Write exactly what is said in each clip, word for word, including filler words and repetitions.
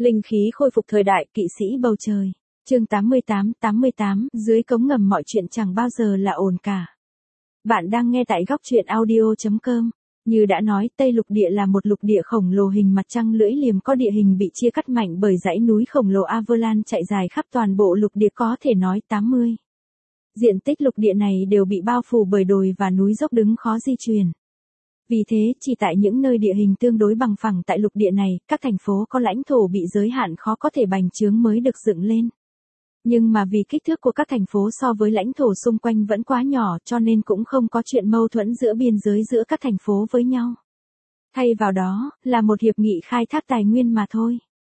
Linh khí khôi phục thời đại, kỵ sĩ bầu trời. Chương tám mươi tám, tám mươi tám, dưới cống ngầm mọi chuyện chẳng bao giờ là ổn cả. Bạn đang nghe tại góc truyện audio chấm com. Như đã nói, Tây Lục Địa là một lục địa khổng lồ hình mặt trăng lưỡi liềm có địa hình bị chia cắt mạnh bởi dãy núi khổng lồ Averland chạy dài khắp toàn bộ lục địa, có thể nói tám mươi. Diện tích lục địa này đều bị bao phủ bởi đồi và núi dốc đứng khó di chuyển. Vì thế, chỉ tại những nơi địa hình tương đối bằng phẳng tại lục địa này, các thành phố có lãnh thổ bị giới hạn khó có thể bành trướng mới được dựng lên. Nhưng mà vì kích thước của các thành phố so với lãnh thổ xung quanh vẫn quá nhỏ, cho nên cũng không có chuyện mâu thuẫn giữa biên giới giữa các thành phố với nhau. Thay vào đó, là một hiệp nghị khai thác tài nguyên mà thôi.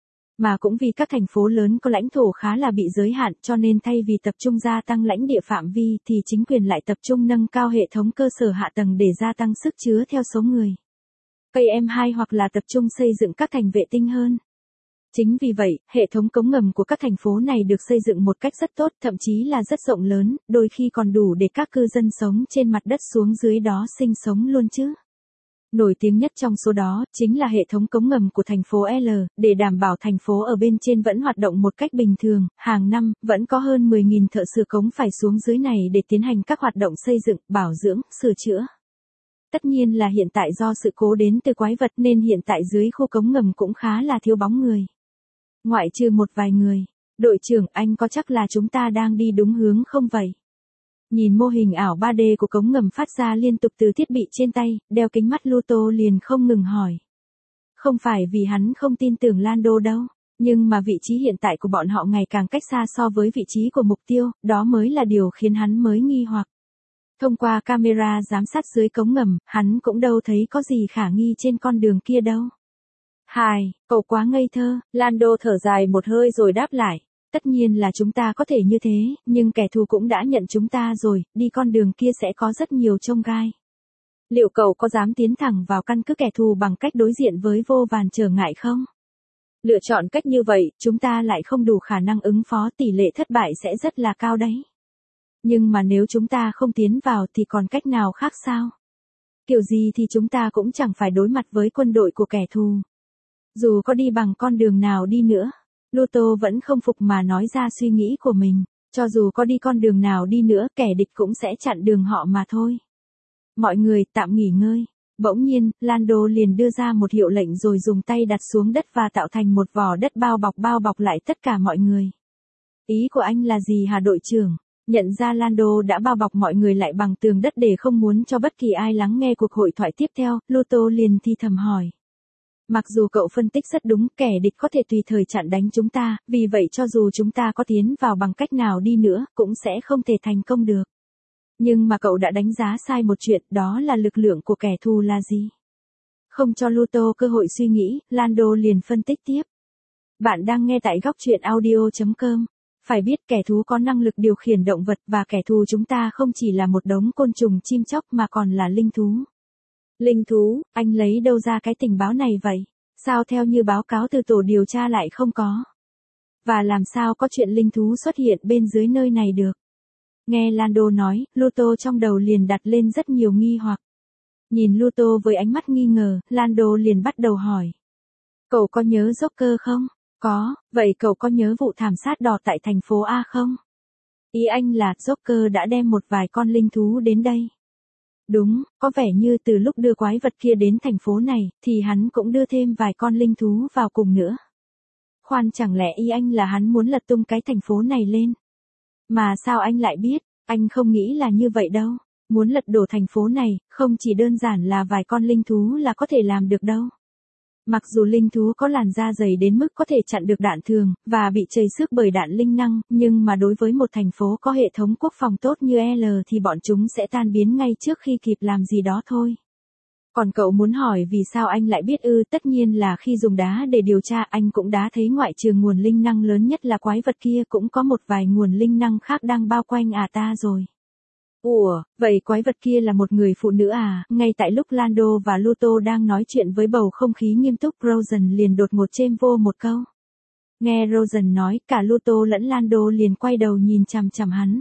Mà cũng vì các thành phố lớn có lãnh thổ khá là bị giới hạn, cho nên thay vì tập trung gia tăng lãnh địa phạm vi thì chính quyền lại tập trung nâng cao hệ thống cơ sở hạ tầng để gia tăng sức chứa theo số người. P M hai hoặc là tập trung xây dựng các thành vệ tinh hơn. Chính vì vậy, hệ thống cống ngầm của các thành phố này được xây dựng một cách rất tốt, thậm chí là rất rộng lớn, đôi khi còn đủ để các cư dân sống trên mặt đất xuống dưới đó sinh sống luôn chứ. Nổi tiếng nhất trong số đó, chính là hệ thống cống ngầm của thành phố L, để đảm bảo thành phố ở bên trên vẫn hoạt động một cách bình thường, hàng năm, vẫn có hơn mười nghìn thợ sửa cống phải xuống dưới này để tiến hành các hoạt động xây dựng, bảo dưỡng, sửa chữa. Tất nhiên là hiện tại do sự cố đến từ quái vật nên hiện tại dưới khu cống ngầm cũng khá là thiếu bóng người. Ngoại trừ một vài người. Đội trưởng, anh có chắc là chúng ta đang đi đúng hướng không vậy? Nhìn mô hình ảo ba D của cống ngầm phát ra liên tục từ thiết bị trên tay, đeo kính mắt Luto liền không ngừng hỏi. Không phải vì hắn không tin tưởng Lando đâu, nhưng mà vị trí hiện tại của bọn họ ngày càng cách xa so với vị trí của mục tiêu, đó mới là điều khiến hắn mới nghi hoặc. Thông qua camera giám sát dưới cống ngầm, hắn cũng đâu thấy có gì khả nghi trên con đường kia đâu. Hai, cậu quá ngây thơ, Lando thở dài một hơi rồi đáp lại. Tất nhiên là chúng ta có thể như thế, nhưng kẻ thù cũng đã nhận chúng ta rồi, đi con đường kia sẽ có rất nhiều chông gai. Liệu cậu có dám tiến thẳng vào căn cứ kẻ thù bằng cách đối diện với vô vàn trở ngại không? Lựa chọn cách như vậy, chúng ta lại không đủ khả năng ứng phó, tỷ lệ thất bại sẽ rất là cao đấy. Nhưng mà nếu chúng ta không tiến vào thì còn cách nào khác sao? Kiểu gì thì chúng ta cũng chẳng phải đối mặt với quân đội của kẻ thù. Dù có đi bằng con đường nào đi nữa, Luto vẫn không phục mà nói ra suy nghĩ của mình. Cho dù có đi con đường nào đi nữa, kẻ địch cũng sẽ chặn đường họ mà thôi. Mọi người tạm nghỉ ngơi. Bỗng nhiên, Lando liền đưa ra một hiệu lệnh rồi dùng tay đặt xuống đất và tạo thành một vỏ đất bao bọc bao bọc lại tất cả mọi người. Ý của anh là gì hả đội trưởng? Nhận ra Lando đã bao bọc mọi người lại bằng tường đất để không muốn cho bất kỳ ai lắng nghe cuộc hội thoại tiếp theo, Luto liền thì thầm hỏi. Mặc dù cậu phân tích rất đúng, kẻ địch có thể tùy thời chặn đánh chúng ta, vì vậy cho dù chúng ta có tiến vào bằng cách nào đi nữa, cũng sẽ không thể thành công được. Nhưng mà cậu đã đánh giá sai một chuyện, đó là lực lượng của kẻ thù là gì? Không cho Luto cơ hội suy nghĩ, Lando liền phân tích tiếp. Bạn đang nghe tại góc truyện audio chấm com. Phải biết kẻ thú có năng lực điều khiển động vật và kẻ thù chúng ta không chỉ là một đống côn trùng chim chóc mà còn là linh thú. Linh thú, anh lấy đâu ra cái tình báo này vậy? Sao theo như báo cáo từ tổ điều tra lại không có? Và làm sao có chuyện linh thú xuất hiện bên dưới nơi này được? Nghe Lando nói, Luto trong đầu liền đặt lên rất nhiều nghi hoặc. Nhìn Luto với ánh mắt nghi ngờ, Lando liền bắt đầu hỏi. Cậu có nhớ Joker không? Có, vậy cậu có nhớ vụ thảm sát đỏ tại thành phố A không? Ý anh là Joker đã đem một vài con linh thú đến đây. Đúng, có vẻ như từ lúc đưa quái vật kia đến thành phố này, thì hắn cũng đưa thêm vài con linh thú vào cùng nữa. Khoan, chẳng lẽ ý anh là hắn muốn lật tung cái thành phố này lên? Mà sao anh lại biết? Anh không nghĩ là như vậy đâu. Muốn lật đổ thành phố này, không chỉ đơn giản là vài con linh thú là có thể làm được đâu. Mặc dù linh thú có làn da dày đến mức có thể chặn được đạn thường, và bị chầy xước bởi đạn linh năng, nhưng mà đối với một thành phố có hệ thống quốc phòng tốt như L thì bọn chúng sẽ tan biến ngay trước khi kịp làm gì đó thôi. Còn cậu muốn hỏi vì sao anh lại biết ư? Tất nhiên là khi dùng đá để điều tra anh cũng đã thấy ngoại trừ nguồn linh năng lớn nhất là quái vật kia cũng có một vài nguồn linh năng khác đang bao quanh à ta rồi. Ủa, vậy quái vật kia là một người phụ nữ à? Ngay tại lúc Lando và Luto đang nói chuyện với bầu không khí nghiêm túc, Rosen liền đột ngột chêm vô một câu. Nghe Rosen nói, cả Luto lẫn Lando liền quay đầu nhìn chằm chằm hắn.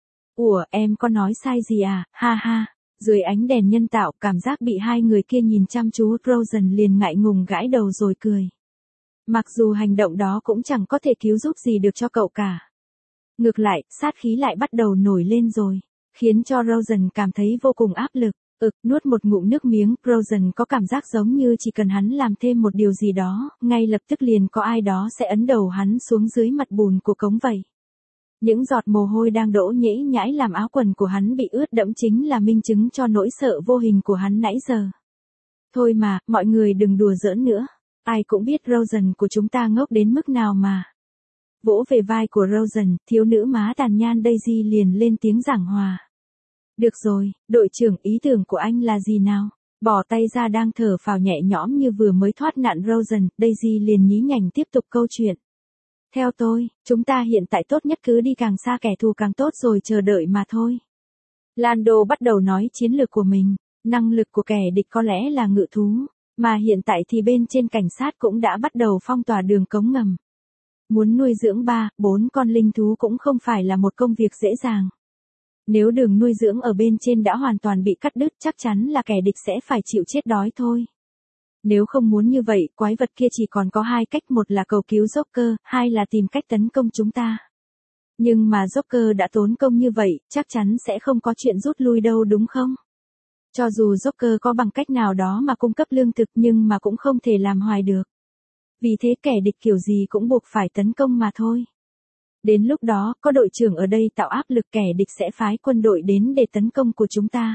Ủa, em có nói sai gì à? Ha ha. Dưới ánh đèn nhân tạo, cảm giác bị hai người kia nhìn chăm chú, Rosen liền ngại ngùng gãi đầu rồi cười. Mặc dù hành động đó cũng chẳng có thể cứu giúp gì được cho cậu cả. Ngược lại, sát khí lại bắt đầu nổi lên rồi, khiến cho Rosen cảm thấy vô cùng áp lực. Ực, nuốt một ngụm nước miếng, Rosen có cảm giác giống như chỉ cần hắn làm thêm một điều gì đó, ngay lập tức liền có ai đó sẽ ấn đầu hắn xuống dưới mặt bùn của cống vậy. Những giọt mồ hôi đang đổ nhễ nhãi làm áo quần của hắn bị ướt đẫm chính là minh chứng cho nỗi sợ vô hình của hắn nãy giờ. Thôi mà, mọi người đừng đùa giỡn nữa. Ai cũng biết Rosen của chúng ta ngốc đến mức nào mà. Vỗ về vai của Rosen, thiếu nữ má tàn nhan Daisy liền lên tiếng giảng hòa. Được rồi, đội trưởng, ý tưởng của anh là gì nào? Bỏ tay ra đang thở phào nhẹ nhõm như vừa mới thoát nạn Rosen, Daisy liền nhí nhảnh tiếp tục câu chuyện. Theo tôi, chúng ta hiện tại tốt nhất cứ đi càng xa kẻ thù càng tốt rồi chờ đợi mà thôi. Lando bắt đầu nói chiến lược của mình, năng lực của kẻ địch có lẽ là ngự thú, mà hiện tại thì bên trên cảnh sát cũng đã bắt đầu phong tỏa đường cống ngầm. Muốn nuôi dưỡng ba, bốn con linh thú cũng không phải là một công việc dễ dàng. Nếu đường nuôi dưỡng ở bên trên đã hoàn toàn bị cắt đứt chắc chắn là kẻ địch sẽ phải chịu chết đói thôi. Nếu không muốn như vậy, quái vật kia chỉ còn có hai cách, một là cầu cứu Joker, hai là tìm cách tấn công chúng ta. Nhưng mà Joker đã tốn công như vậy, chắc chắn sẽ không có chuyện rút lui đâu đúng không? Cho dù Joker có bằng cách nào đó mà cung cấp lương thực nhưng mà cũng không thể làm hoài được. Vì thế kẻ địch kiểu gì cũng buộc phải tấn công mà thôi. Đến lúc đó, có đội trưởng ở đây tạo áp lực, kẻ địch sẽ phái quân đội đến để tấn công của chúng ta.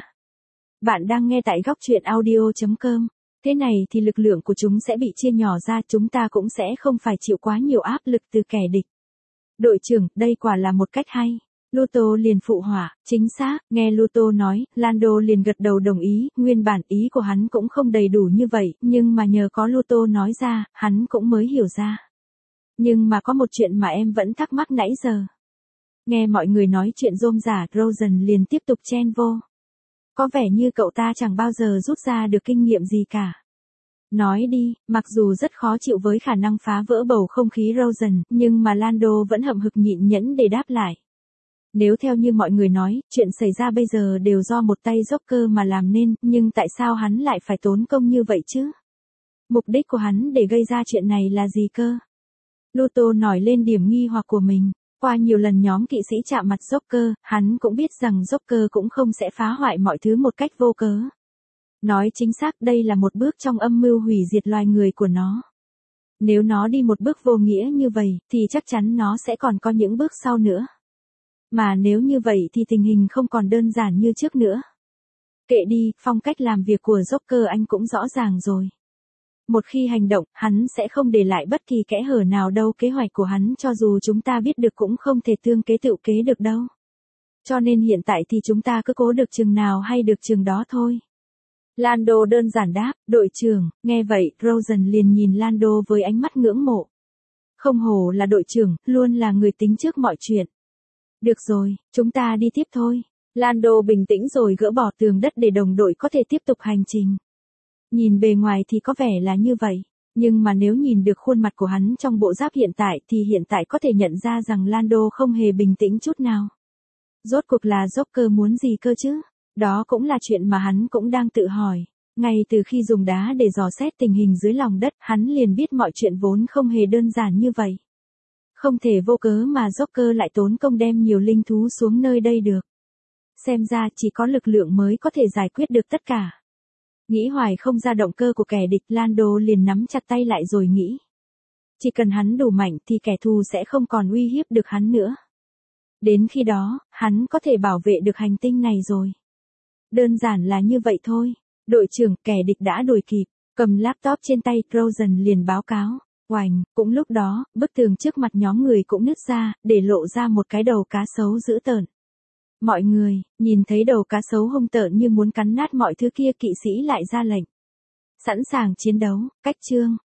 Bạn đang nghe tại góc truyện audio chấm com. Thế này thì lực lượng của chúng sẽ bị chia nhỏ ra, chúng ta cũng sẽ không phải chịu quá nhiều áp lực từ kẻ địch. Đội trưởng, đây quả là một cách hay. Luto liền phụ họa, chính xác, nghe Luto nói, Lando liền gật đầu đồng ý, nguyên bản ý của hắn cũng không đầy đủ như vậy, nhưng mà nhờ có Luto nói ra, hắn cũng mới hiểu ra. Nhưng mà có một chuyện mà em vẫn thắc mắc nãy giờ. Nghe mọi người nói chuyện rôm rả, Rosen liền tiếp tục chen vô. Có vẻ như cậu ta chẳng bao giờ rút ra được kinh nghiệm gì cả. Nói đi, mặc dù rất khó chịu với khả năng phá vỡ bầu không khí Rosen, nhưng mà Lando vẫn hậm hực nhịn nhẫn để đáp lại. Nếu theo như mọi người nói, chuyện xảy ra bây giờ đều do một tay Joker mà làm nên, nhưng tại sao hắn lại phải tốn công như vậy chứ? Mục đích của hắn để gây ra chuyện này là gì cơ? Luto nổi lên điểm nghi hoặc của mình. Qua nhiều lần nhóm kỵ sĩ chạm mặt Joker, hắn cũng biết rằng Joker cũng không sẽ phá hoại mọi thứ một cách vô cớ. Nói chính xác, đây là một bước trong âm mưu hủy diệt loài người của nó. Nếu nó đi một bước vô nghĩa như vậy, thì chắc chắn nó sẽ còn có những bước sau nữa. Mà nếu như vậy thì tình hình không còn đơn giản như trước nữa. Kệ đi, phong cách làm việc của Joker anh cũng rõ ràng rồi. Một khi hành động, hắn sẽ không để lại bất kỳ kẽ hở nào đâu, kế hoạch của hắn cho dù chúng ta biết được cũng không thể tương kế tựu kế được đâu. Cho nên hiện tại thì chúng ta cứ cố được chừng nào hay được chừng đó thôi. Lando đơn giản đáp, đội trưởng, nghe vậy, Rosen liền nhìn Lando với ánh mắt ngưỡng mộ. Không hổ là đội trưởng, luôn là người tính trước mọi chuyện. Được rồi, chúng ta đi tiếp thôi. Lando bình tĩnh rồi gỡ bỏ tường đất để đồng đội có thể tiếp tục hành trình. Nhìn bề ngoài thì có vẻ là như vậy, nhưng mà nếu nhìn được khuôn mặt của hắn trong bộ giáp hiện tại thì hiện tại có thể nhận ra rằng Lando không hề bình tĩnh chút nào. Rốt cuộc là Joker muốn gì cơ chứ? Đó cũng là chuyện mà hắn cũng đang tự hỏi. Ngay từ khi dùng đá để dò xét tình hình dưới lòng đất, hắn liền biết mọi chuyện vốn không hề đơn giản như vậy. Không thể vô cớ mà Joker lại tốn công đem nhiều linh thú xuống nơi đây được. Xem ra chỉ có lực lượng mới có thể giải quyết được tất cả. Nghĩ hoài không ra động cơ của kẻ địch, Lando liền nắm chặt tay lại rồi nghĩ. Chỉ cần hắn đủ mạnh thì kẻ thù sẽ không còn uy hiếp được hắn nữa. Đến khi đó, hắn có thể bảo vệ được hành tinh này rồi. Đơn giản là như vậy thôi. Đội trưởng, kẻ địch đã đuổi kịp. Cầm laptop trên tay, Rosen liền báo cáo. Oành, cũng lúc đó, bức tường trước mặt nhóm người cũng nứt ra, để lộ ra một cái đầu cá sấu dữ tợn. Mọi người, nhìn thấy đầu cá sấu hung tợn như muốn cắn nát mọi thứ kia, kỵ sĩ lại ra lệnh. Sẵn sàng chiến đấu, cách chương.